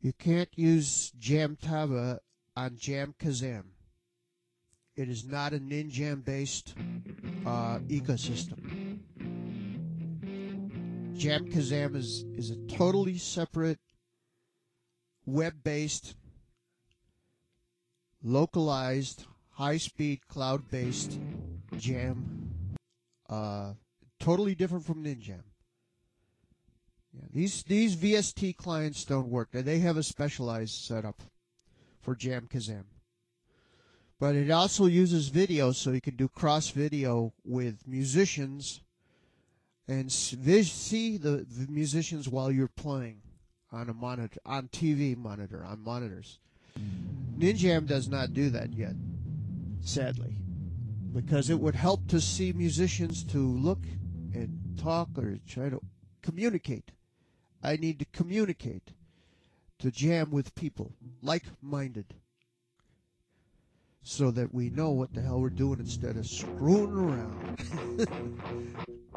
You can't use Jamtaba on Jamkazam. It is not a Ninjam-based ecosystem. Jamkazam is a totally separate, web-based, localized, high-speed, cloud-based jam. Totally different from Ninjam. Yeah, these VST clients don't work. They have a specialized setup for Jamkazam. But it also uses video, so you can do cross video with musicians and see the musicians while you're playing on a monitor, on TV monitor, on monitors. Ninjam does not do that yet, sadly, because it would help to see musicians to look and talk or try to communicate. I need to communicate, to jam with people, like-minded, so that we know what the hell we're doing instead of screwing around.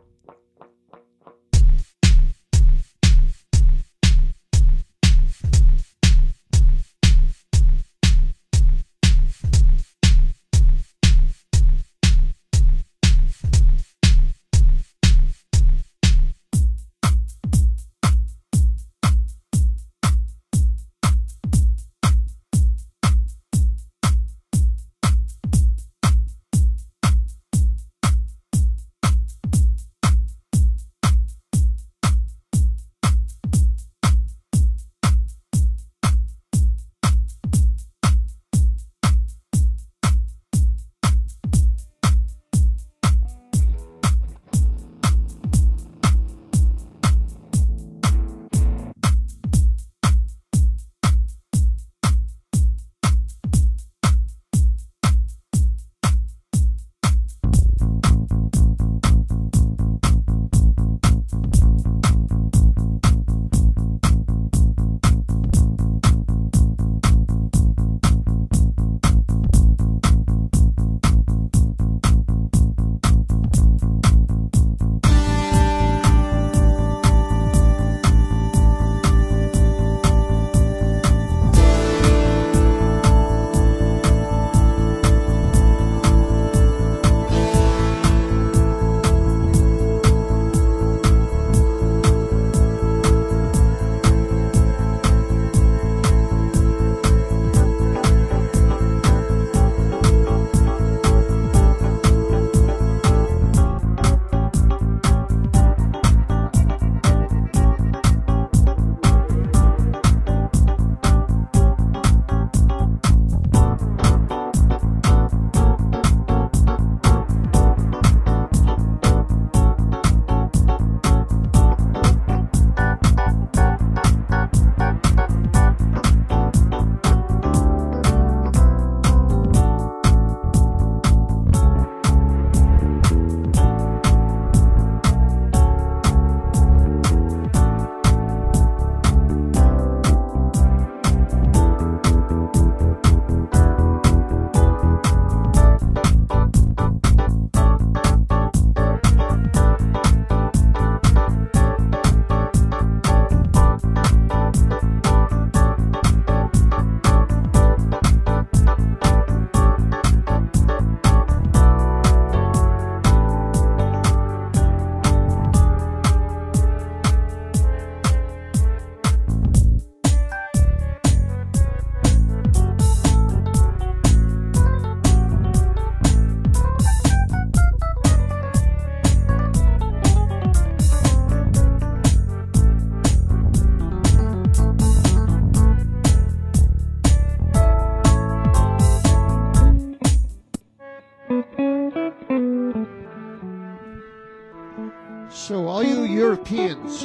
So, all you Europeans,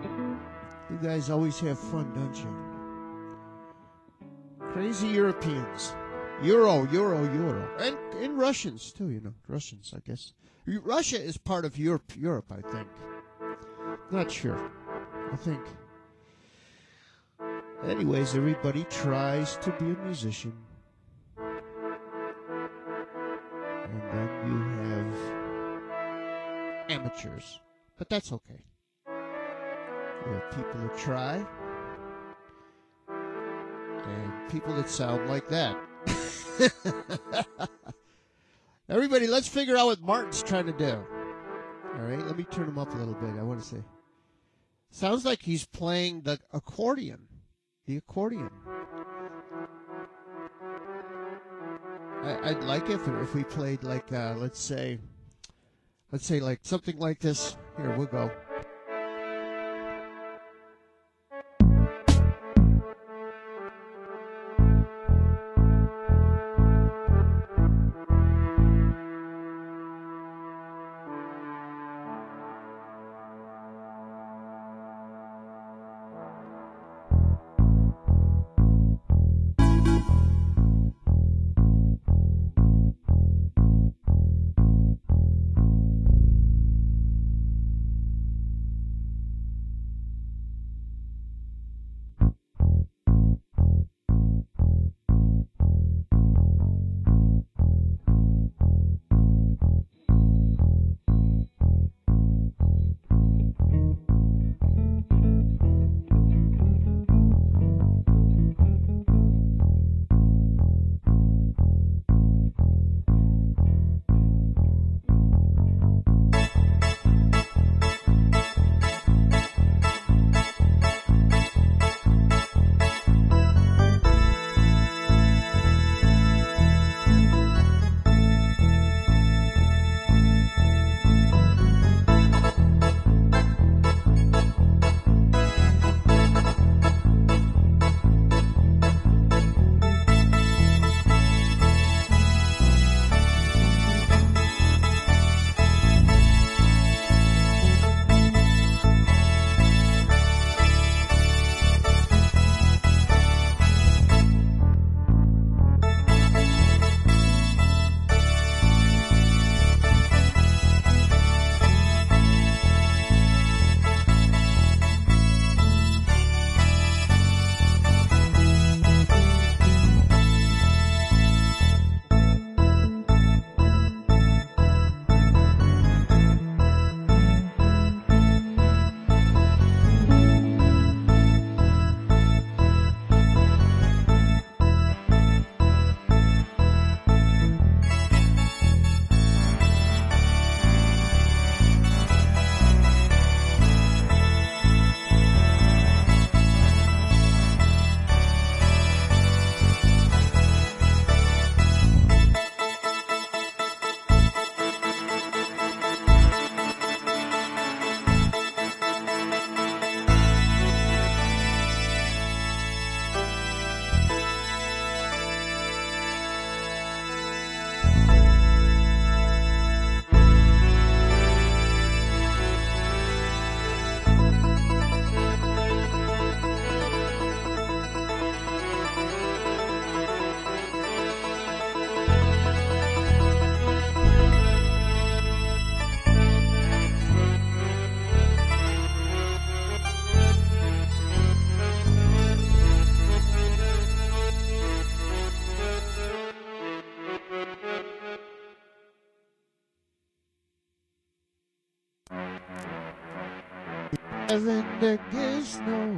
you guys always have fun, don't you? Crazy Europeans. Euro. And Russians, too, you know. Russians, I guess. Russia is part of Europe, I think. Not sure. I think. Anyways, everybody tries to be a musician. And then you have amateurs. But that's okay. You have people who try. and people that sound like that. Everybody, let's figure out what Martin's trying to do. All right, let me turn him up a little bit. I want to say, sounds like he's playing the accordion. The accordion. I'd like it if we played like let's say like something like this. Here, we'll go. Heaven there is no.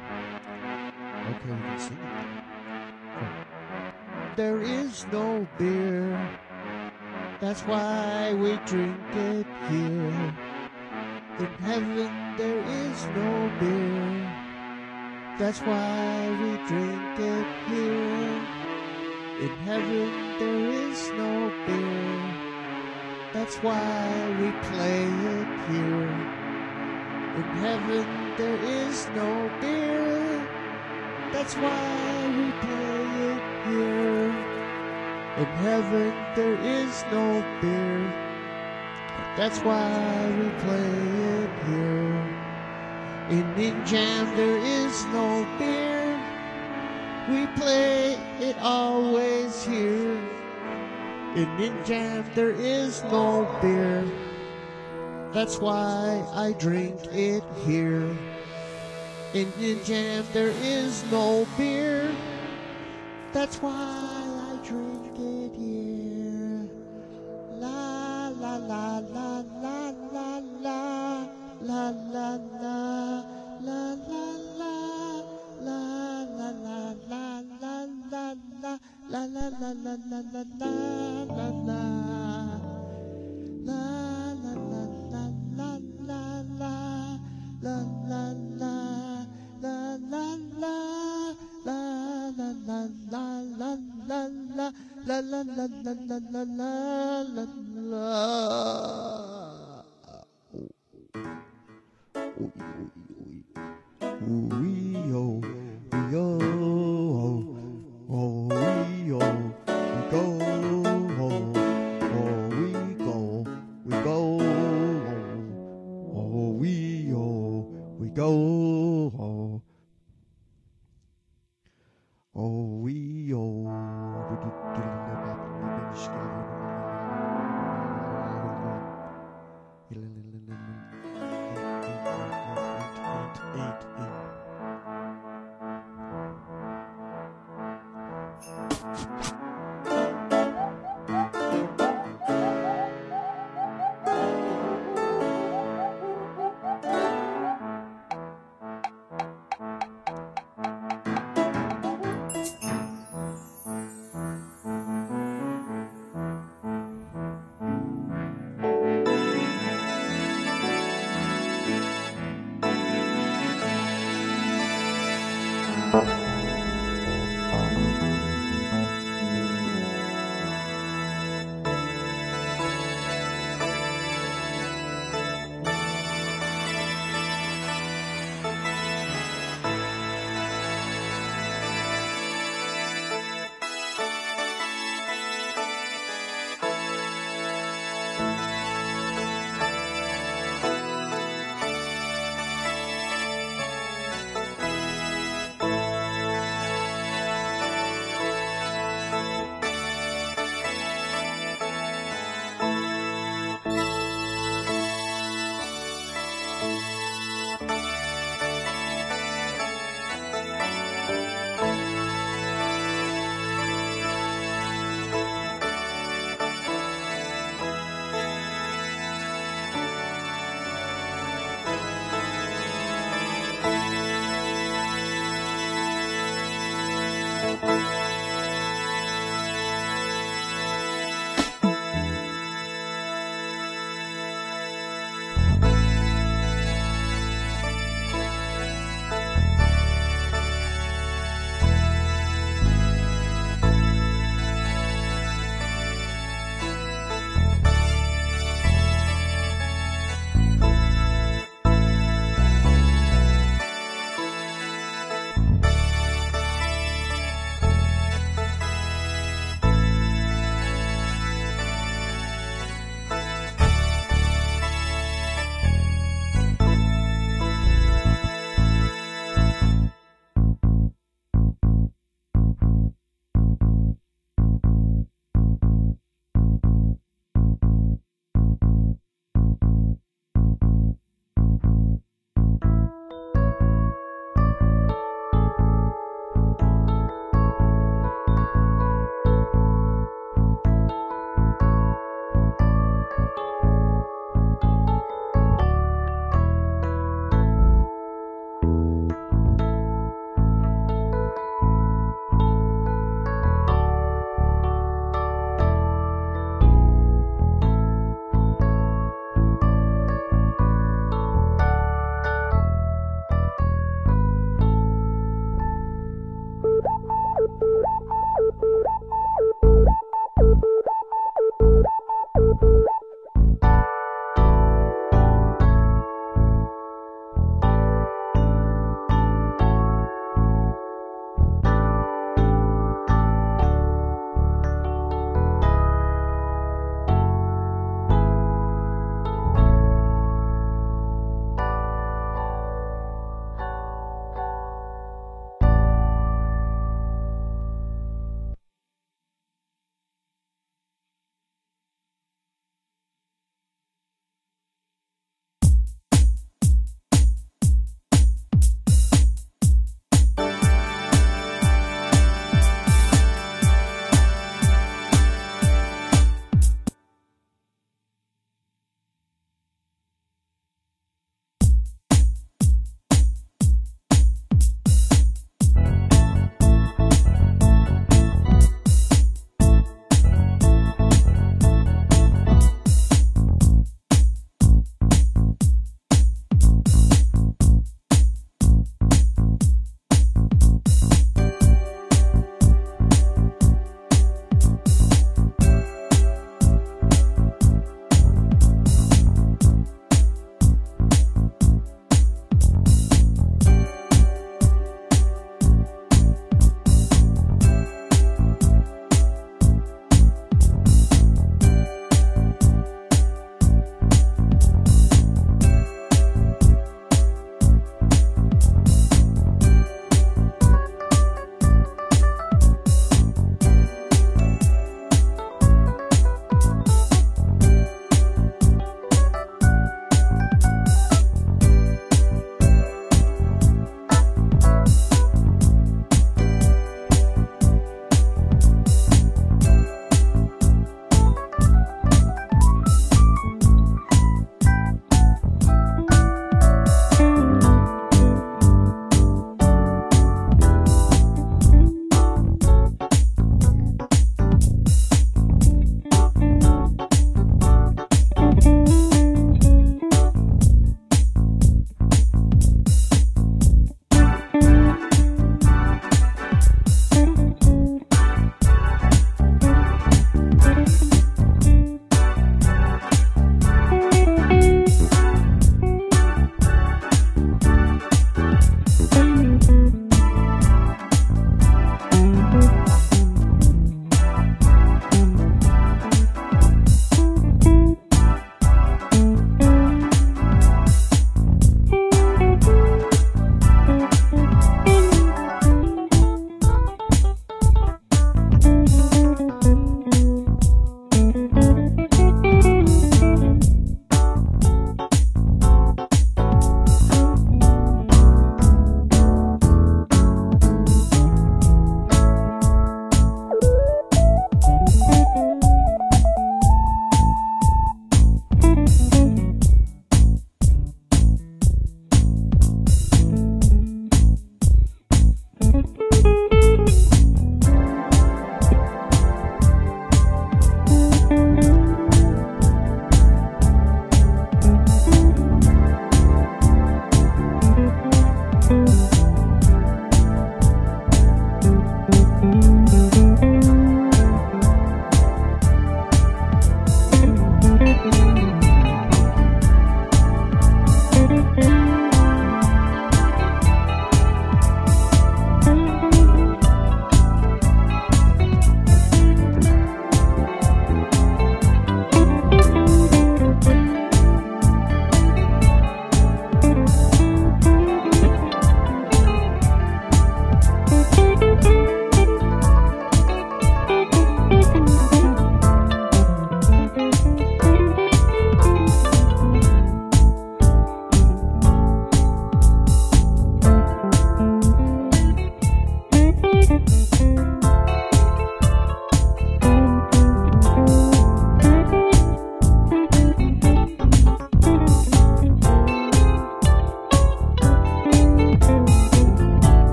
Okay, we can sing it. Cool. There is no beer. That's why we drink it here. In heaven there is no beer. That's why we drink it here. In heaven there is no beer. That's why we play it here. In heaven there is no beer. That's why we play it here. In heaven there is no beer. That's why we play it here. In Ninjam there is no beer. We play it always here. In Ninjam there is no beer. That's why I drink it here. In Ninjam there is no beer. That's why I drink it here. La la la la la la la la la la la la la la la la la. la la la la